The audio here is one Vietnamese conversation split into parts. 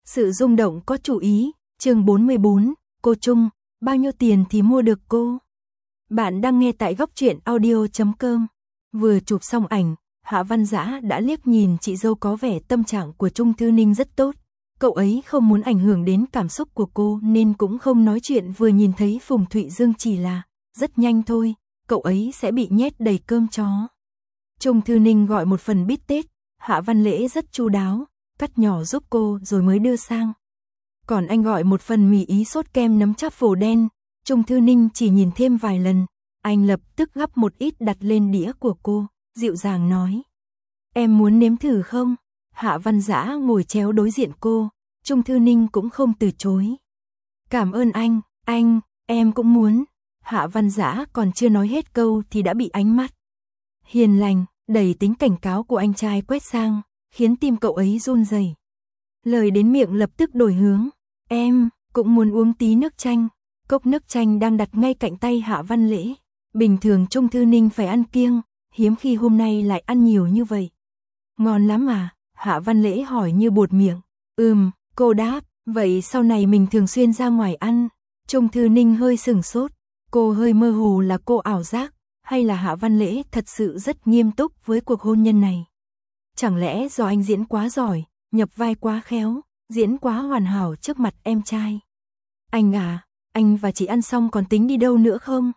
Sự rung động có chủ ý, chương 44, cô Trung, bao nhiêu tiền thì mua được cô? Bạn đang nghe tại góc truyện audio.com. Vừa chụp xong ảnh, Hạ Văn Dã đã liếc nhìn chị dâu có vẻ tâm trạng của Trung Thư Ninh rất tốt. Cậu ấy không muốn ảnh hưởng đến cảm xúc của cô nên cũng không nói chuyện, vừa nhìn thấy Phùng Thụy Dương chỉ là rất nhanh thôi, cậu ấy sẽ bị nhét đầy cơm chó. Trung Thư Ninh gọi một phần bít tết, Hạ Văn Lễ rất chu đáo, cắt nhỏ giúp cô rồi mới đưa sang. Còn anh gọi một phần mì ý sốt kem nấm chắp phổ đen, Trung Thư Ninh chỉ nhìn thêm vài lần, anh lập tức gắp một ít đặt lên đĩa của cô, dịu dàng nói. Em muốn nếm thử không? Hạ Văn Dã ngồi chéo đối diện cô, Trung Thư Ninh cũng không từ chối. Cảm ơn anh, em cũng muốn. Hạ Văn Dã còn chưa nói hết câu thì đã bị ánh mắt hiền lành, đầy tính cảnh cáo của anh trai quét sang, khiến tim cậu ấy run rẩy. Lời đến miệng lập tức đổi hướng. Em cũng muốn uống tí nước chanh. Cốc nước chanh đang đặt ngay cạnh tay Hạ Văn Lễ. Bình thường Trung Thư Ninh phải ăn kiêng, hiếm khi hôm nay lại ăn nhiều như vậy. Ngon lắm à? Hạ Văn Lễ hỏi như buột miệng. Cô đáp, vậy sau này mình thường xuyên ra ngoài ăn. Trung Thư Ninh hơi sửng sốt, cô hơi mơ hồ là cô ảo giác, hay là Hạ Văn Lễ thật sự rất nghiêm túc với cuộc hôn nhân này. Chẳng lẽ do anh diễn quá giỏi, nhập vai quá khéo, diễn quá hoàn hảo trước mặt em trai. Anh à, anh và chị ăn xong còn tính đi đâu nữa không?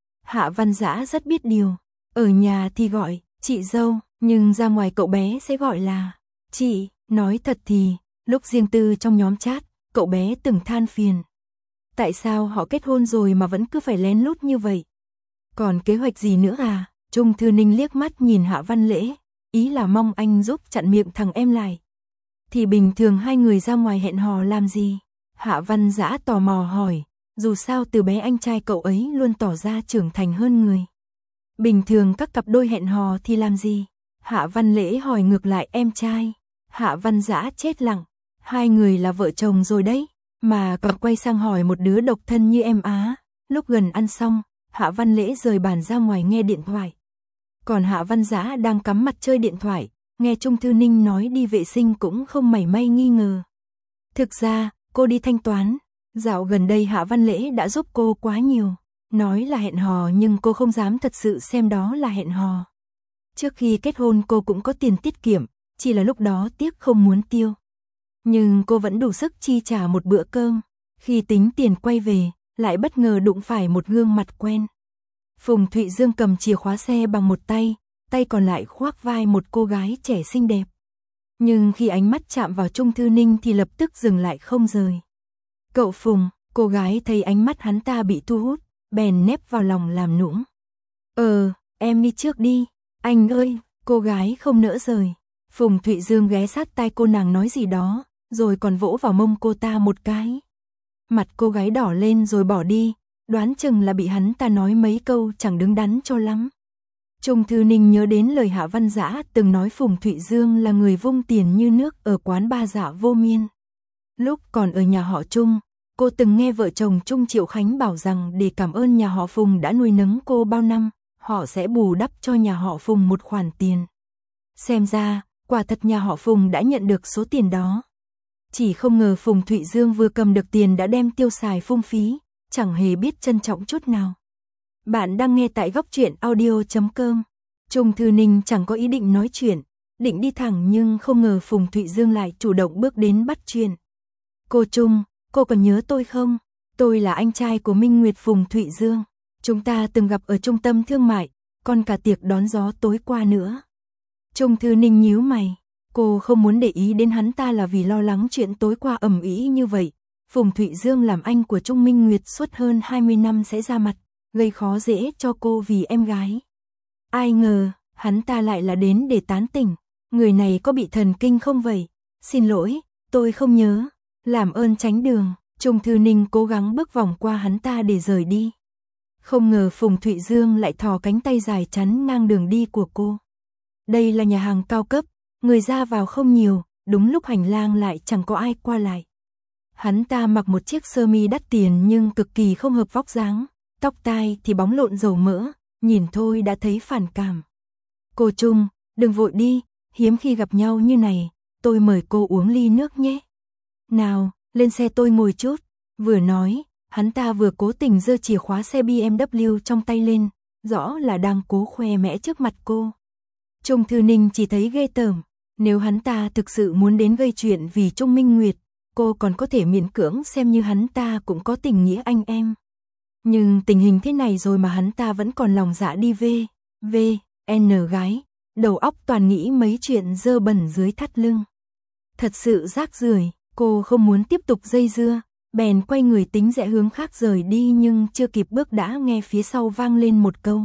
Hạ Văn Dã rất biết điều, ở nhà thì gọi chị dâu, nhưng ra ngoài cậu bé sẽ gọi là chị. Nói thật thì, lúc riêng tư trong nhóm chat, cậu bé từng than phiền. Tại sao họ kết hôn rồi mà vẫn cứ phải lén lút như vậy? Còn kế hoạch gì nữa à? Trung Thư Ninh liếc mắt nhìn Hạ Văn Lễ, ý là mong anh giúp chặn miệng thằng em lại. Thì bình thường hai người ra ngoài hẹn hò làm gì? Hạ Văn Dã tò mò hỏi, dù sao từ bé anh trai cậu ấy luôn tỏ ra trưởng thành hơn người. Bình thường các cặp đôi hẹn hò thì làm gì? Hạ Văn Lễ hỏi ngược lại em trai. Hạ Văn Dã chết lặng, hai người là vợ chồng rồi đấy, mà còn quay sang hỏi một đứa độc thân như em á. Lúc gần ăn xong, Hạ Văn Lễ rời bàn ra ngoài nghe điện thoại. Còn Hạ Văn Dã đang cắm mặt chơi điện thoại, nghe Trung Thư Ninh nói đi vệ sinh cũng không mảy may nghi ngờ. Thực ra, cô đi thanh toán, dạo gần đây Hạ Văn Lễ đã giúp cô quá nhiều. Nói là hẹn hò nhưng cô không dám thật sự xem đó là hẹn hò. Trước khi kết hôn cô cũng có tiền tiết kiệm, chỉ là lúc đó tiếc không muốn tiêu. Nhưng cô vẫn đủ sức chi trả một bữa cơm. Khi tính tiền quay về, lại bất ngờ đụng phải một gương mặt quen. Phùng Thụy Dương cầm chìa khóa xe bằng một tay, tay còn lại khoác vai một cô gái trẻ xinh đẹp. Nhưng khi ánh mắt chạm vào Trung Thư Ninh thì lập tức dừng lại không rời. Cậu Phùng, cô gái thấy ánh mắt hắn ta bị thu hút, bèn nép vào lòng làm nũng. Em đi trước đi, anh ơi, cô gái không nỡ rời. Phùng Thụy Dương ghé sát tai cô nàng nói gì đó, rồi còn vỗ vào mông cô ta một cái. Mặt cô gái đỏ lên rồi bỏ đi, đoán chừng là bị hắn ta nói mấy câu chẳng đứng đắn cho lắm. Trung Thư Ninh nhớ đến lời Hạ Văn Dã từng nói Phùng Thụy Dương là người vung tiền như nước ở quán ba Dạ Vô Miên. Lúc còn ở nhà họ Trung, cô từng nghe vợ chồng Trung Triệu Khánh bảo rằng để cảm ơn nhà họ Phùng đã nuôi nấng cô bao năm, họ sẽ bù đắp cho nhà họ Phùng một khoản tiền. Xem ra, quả thật nhà họ Phùng đã nhận được số tiền đó. Chỉ không ngờ Phùng Thụy Dương vừa cầm được tiền đã đem tiêu xài phung phí, chẳng hề biết trân trọng chút nào. Bạn đang nghe tại góc truyện audio.com. Trung Thư Ninh chẳng có ý định nói chuyện, định đi thẳng nhưng không ngờ Phùng Thụy Dương lại chủ động bước đến bắt chuyện. Cô Trung, cô còn nhớ tôi không? Tôi là anh trai của Minh Nguyệt Phùng Thụy Dương. Chúng ta từng gặp ở trung tâm thương mại, còn cả tiệc đón gió tối qua nữa. Trung Thư Ninh nhíu mày, cô không muốn để ý đến hắn ta là vì lo lắng chuyện tối qua ầm ĩ như vậy. Phùng Thụy Dương làm anh của Trung Minh Nguyệt suốt hơn 20 năm sẽ ra mặt, gây khó dễ cho cô vì em gái. Ai ngờ, hắn ta lại là đến để tán tỉnh. Người này có bị thần kinh không vậy? Xin lỗi, tôi không nhớ. Làm ơn tránh đường. Trung Thư Ninh cố gắng bước vòng qua hắn ta để rời đi. Không ngờ Phùng Thụy Dương lại thò cánh tay dài chắn ngang đường đi của cô. Đây là nhà hàng cao cấp, người ra vào không nhiều, đúng lúc hành lang lại chẳng có ai qua lại. Hắn ta mặc một chiếc sơ mi đắt tiền nhưng cực kỳ không hợp vóc dáng, tóc tai thì bóng lộn dầu mỡ, nhìn thôi đã thấy phản cảm. Cô Trung, đừng vội đi, hiếm khi gặp nhau như này, tôi mời cô uống ly nước nhé. Nào, lên xe tôi ngồi chút. Vừa nói, hắn ta vừa cố tình giơ chìa khóa xe BMW trong tay lên, rõ là đang cố khoe mẽ trước mặt cô. Trung Thư Ninh chỉ thấy ghê tởm, nếu hắn ta thực sự muốn đến gây chuyện vì Trung Minh Nguyệt, cô còn có thể miễn cưỡng xem như hắn ta cũng có tình nghĩa anh em. Nhưng tình hình thế này rồi mà hắn ta vẫn còn lòng dạ đi N gái, đầu óc toàn nghĩ mấy chuyện dơ bẩn dưới thắt lưng. Thật sự rác rưởi, cô không muốn tiếp tục dây dưa, bèn quay người tính rẽ hướng khác rời đi nhưng chưa kịp bước đã nghe phía sau vang lên một câu.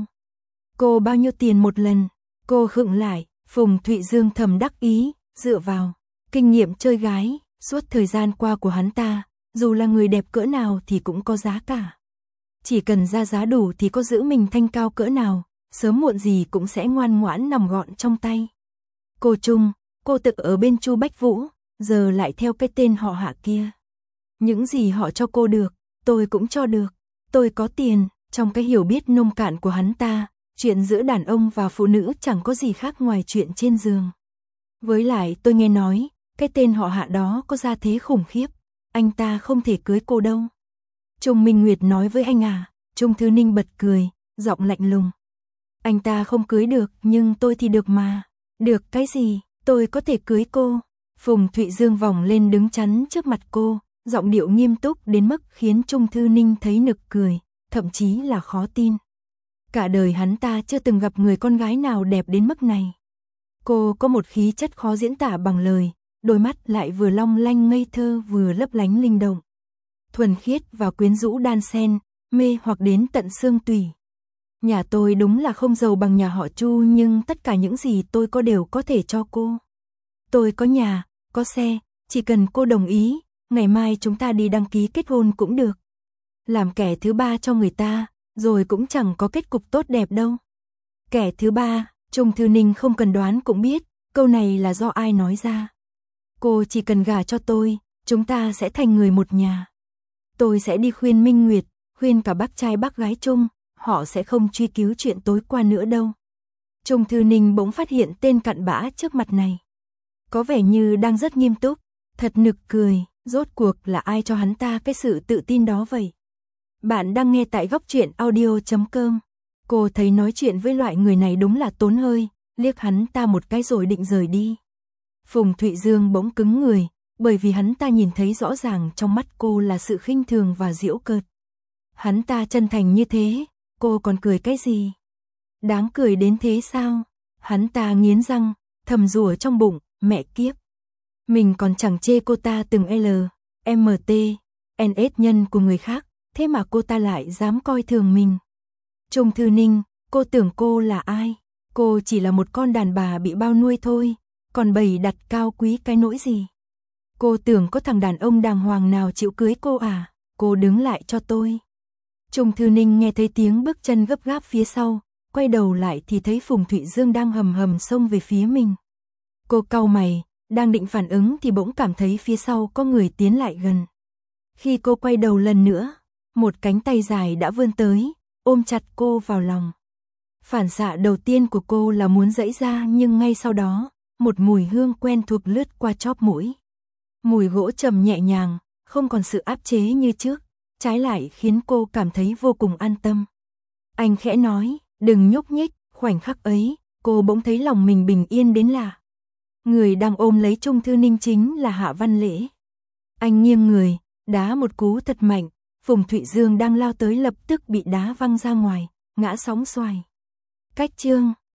Cô bao nhiêu tiền một lần? Cô khựng lại, Phùng Thụy Dương thầm đắc ý, dựa vào kinh nghiệm chơi gái, suốt thời gian qua của hắn ta, dù là người đẹp cỡ nào thì cũng có giá cả. Chỉ cần ra giá đủ thì có giữ mình thanh cao cỡ nào, sớm muộn gì cũng sẽ ngoan ngoãn nằm gọn trong tay. Cô Trung, cô tự ở bên Chu Bách Vũ, giờ lại theo cái tên họ Hạ kia. Những gì họ cho cô được, tôi cũng cho được. Tôi có tiền, trong cái hiểu biết nông cạn của hắn ta, chuyện giữa đàn ông và phụ nữ chẳng có gì khác ngoài chuyện trên giường. Với lại tôi nghe nói, cái tên họ Hạ đó có gia thế khủng khiếp, anh ta không thể cưới cô đâu. Trung Minh Nguyệt nói với anh à, Trung Thư Ninh bật cười, giọng lạnh lùng. Anh ta không cưới được, nhưng tôi thì được mà. Được cái gì, tôi có thể cưới cô. Phùng Thụy Dương vòng lên đứng chắn trước mặt cô, giọng điệu nghiêm túc đến mức khiến Trung Thư Ninh thấy nực cười, thậm chí là khó tin. Cả đời hắn ta chưa từng gặp người con gái nào đẹp đến mức này. Cô có một khí chất khó diễn tả bằng lời, đôi mắt lại vừa long lanh ngây thơ vừa lấp lánh linh động. Thuần khiết và quyến rũ đan xen, mê hoặc đến tận xương tủy. Nhà tôi đúng là không giàu bằng nhà họ Chu nhưng tất cả những gì tôi có đều có thể cho cô. Tôi có nhà, có xe, chỉ cần cô đồng ý, ngày mai chúng ta đi đăng ký kết hôn cũng được. Làm kẻ thứ ba cho người ta, rồi cũng chẳng có kết cục tốt đẹp đâu. Kẻ thứ ba, Trung Thư Ninh không cần đoán cũng biết, câu này là do ai nói ra. Cô chỉ cần gả cho tôi, chúng ta sẽ thành người một nhà. Tôi sẽ đi khuyên Minh Nguyệt, khuyên cả bác trai bác gái Trung, họ sẽ không truy cứu chuyện tối qua nữa đâu. Trung Thư Ninh bỗng phát hiện tên cặn bã trước mặt này. Có vẻ như đang rất nghiêm túc, thật nực cười, rốt cuộc là ai cho hắn ta cái sự tự tin đó vậy? Bạn đang nghe tại Góc Truyện Audio.com. Cô thấy nói chuyện với loại người này đúng là tốn hơi, liếc hắn ta một cái rồi định rời đi. Phùng Thụy Dương bỗng cứng người, bởi vì hắn ta nhìn thấy rõ ràng trong mắt cô là sự khinh thường và giễu cợt. Hắn ta chân thành như thế, cô còn cười cái gì? Đáng cười đến thế sao? Hắn ta nghiến răng, thầm rủa trong bụng, mẹ kiếp. Mình còn chẳng chê cô ta từng LMT, NS nhân của người khác, thế mà cô ta lại dám coi thường mình. Trung Thư Ninh, cô tưởng cô là ai? Cô chỉ là một con đàn bà bị bao nuôi thôi, còn bày đặt cao quý cái nỗi gì? Cô tưởng có thằng đàn ông đàng hoàng nào chịu cưới cô à? Cô đứng lại cho tôi. Trung Thư Ninh nghe thấy tiếng bước chân gấp gáp phía sau, quay đầu lại thì thấy Phùng Thụy Dương đang hầm hầm xông về phía mình. Cô cau mày, đang định phản ứng thì bỗng cảm thấy phía sau có người tiến lại gần. Khi cô quay đầu lần nữa, một cánh tay dài đã vươn tới, ôm chặt cô vào lòng. Phản xạ đầu tiên của cô là muốn giãy ra nhưng ngay sau đó, một mùi hương quen thuộc lướt qua chóp mũi. Mùi gỗ trầm nhẹ nhàng, không còn sự áp chế như trước, trái lại khiến cô cảm thấy vô cùng an tâm. Anh khẽ nói, đừng nhúc nhích, khoảnh khắc ấy, cô bỗng thấy lòng mình bình yên đến lạ. Người đang ôm lấy Trung Thư Ninh chính là Hạ Văn Lễ. Anh nghiêng người, đá một cú thật mạnh, Phùng Thụy Dương đang lao tới lập tức bị đá văng ra ngoài, ngã sóng xoài. Cách chương